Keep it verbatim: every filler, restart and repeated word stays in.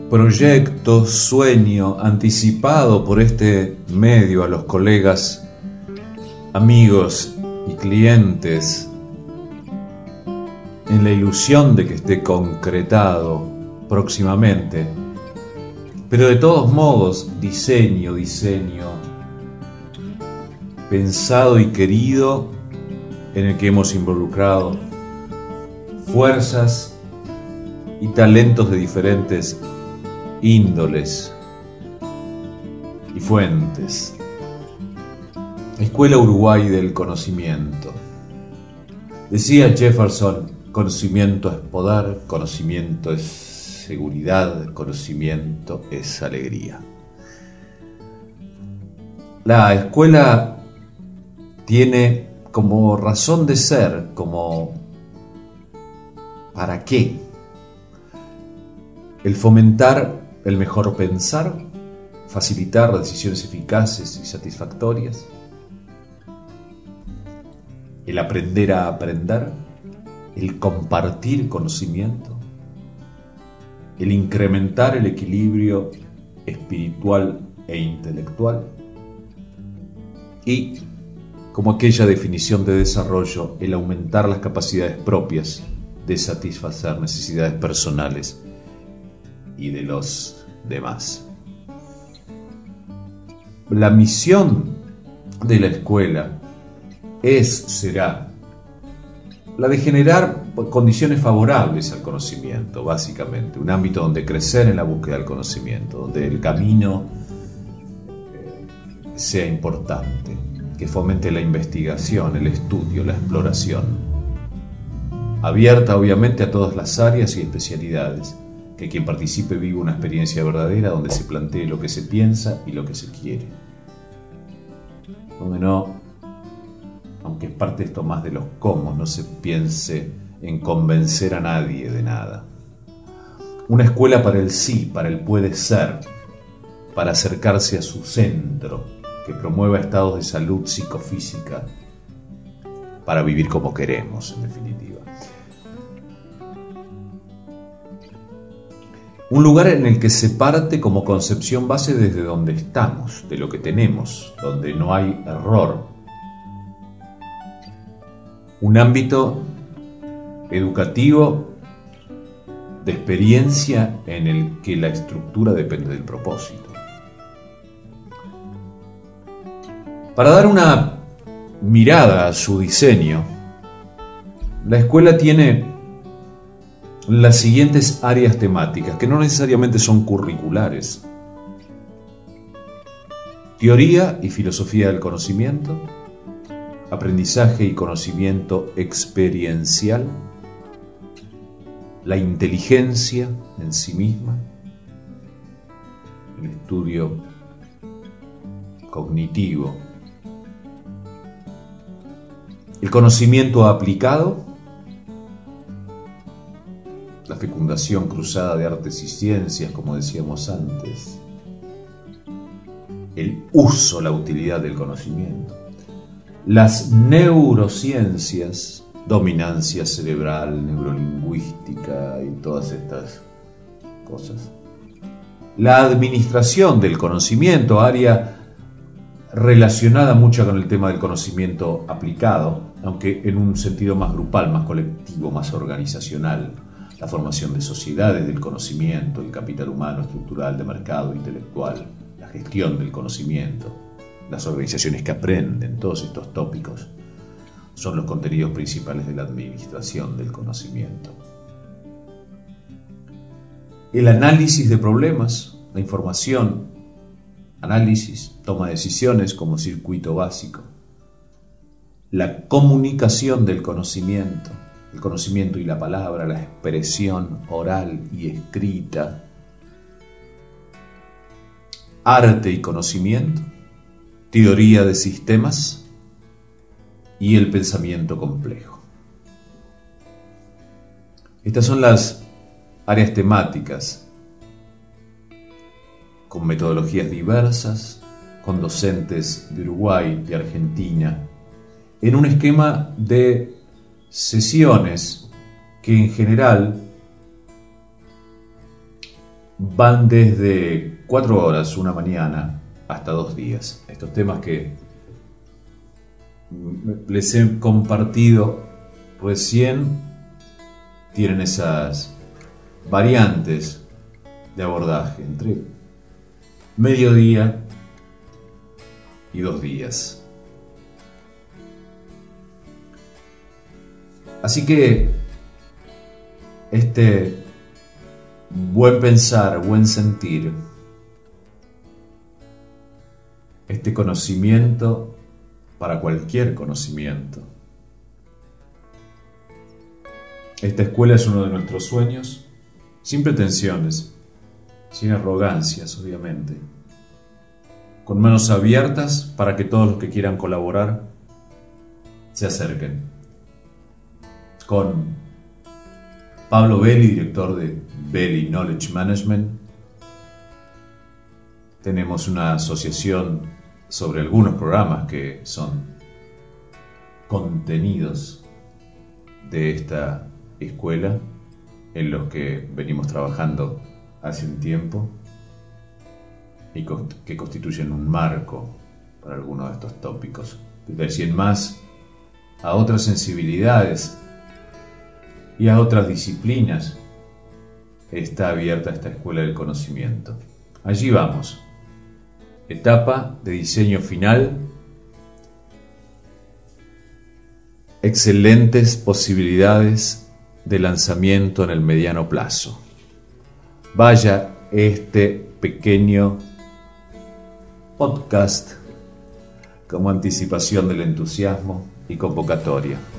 proyecto, sueño anticipado por este medio a los colegas, amigos y clientes, en la ilusión de que esté concretado próximamente. Pero de todos modos, diseño, diseño, pensado y querido, en el que hemos involucrado fuerzas y talentos de diferentes índoles y fuentes. Escuela Uruguay del Conocimiento. Decía Jefferson: conocimiento es poder, conocimiento es seguridad, conocimiento es alegría. La escuela tiene como razón de ser, como ¿para qué? El fomentar el mejor pensar, facilitar decisiones eficaces y satisfactorias, el aprender a aprender, el compartir conocimiento, el incrementar el equilibrio espiritual e intelectual y, como aquella definición de desarrollo, el aumentar las capacidades propias de satisfacer necesidades personales y de los demás. La misión de la escuela es, será, la de generar condiciones favorables al conocimiento, básicamente, un ámbito donde crecer en la búsqueda del conocimiento, donde el camino eh, sea importante, que fomente la investigación, el estudio, la exploración, abierta obviamente a todas las áreas y especialidades, que quien participe viva una experiencia verdadera donde se plantee lo que se piensa y lo que se quiere, donde no, aunque es parte esto más de los cómo, no se piense en convencer a nadie de nada. Una escuela para el sí, para el puede ser, para acercarse a su centro, que promueva estados de salud psicofísica, para vivir como queremos, en definitiva. Un lugar en el que se parte como concepción base desde donde estamos, de lo que tenemos, donde no hay error. Un ámbito educativo de experiencia en el que la estructura depende del propósito. Para dar una mirada a su diseño, la escuela tiene las siguientes áreas temáticas, que no necesariamente son curriculares: teoría y filosofía del conocimiento, aprendizaje y conocimiento experiencial, la inteligencia en sí misma, el estudio cognitivo, el conocimiento aplicado, la fecundación cruzada de artes y ciencias, como decíamos antes, el uso, la utilidad del conocimiento, las neurociencias, dominancia cerebral, neurolingüística y todas estas cosas, la administración del conocimiento, área relacionada mucho con el tema del conocimiento aplicado, aunque en un sentido más grupal, más colectivo, más organizacional, la formación de sociedades del conocimiento, el capital humano estructural de mercado intelectual, la gestión del conocimiento, las organizaciones que aprenden, todos estos tópicos son los contenidos principales de la administración del conocimiento. El análisis de problemas, la información, análisis, toma de decisiones como circuito básico, la comunicación del conocimiento, el conocimiento y la palabra, la expresión oral y escrita, arte y conocimiento, teoría de sistemas y el pensamiento complejo. Estas son las áreas temáticas, con metodologías diversas, con docentes de Uruguay, de Argentina, en un esquema de sesiones que en general van desde cuatro horas una mañana hasta dos días. Estos temas que les he compartido recién tienen esas variantes de abordaje entre mediodía y dos días. Así que este buen pensar, buen sentir, este conocimiento para cualquier conocimiento. Esta escuela es uno de nuestros sueños, sin pretensiones, sin arrogancias, obviamente, con manos abiertas para que todos los que quieran colaborar se acerquen. Con Pablo Belli, director de Belli Knowledge Management, tenemos una asociación sobre algunos programas que son contenidos de esta escuela en los que venimos trabajando hace un tiempo y que constituyen un marco para algunos de estos tópicos. De si en más a otras sensibilidades y a otras disciplinas está abierta esta escuela del conocimiento. Allí vamos. Etapa de diseño final. Excelentes posibilidades de lanzamiento en el mediano plazo. Vaya este pequeño podcast como anticipación del entusiasmo y convocatoria.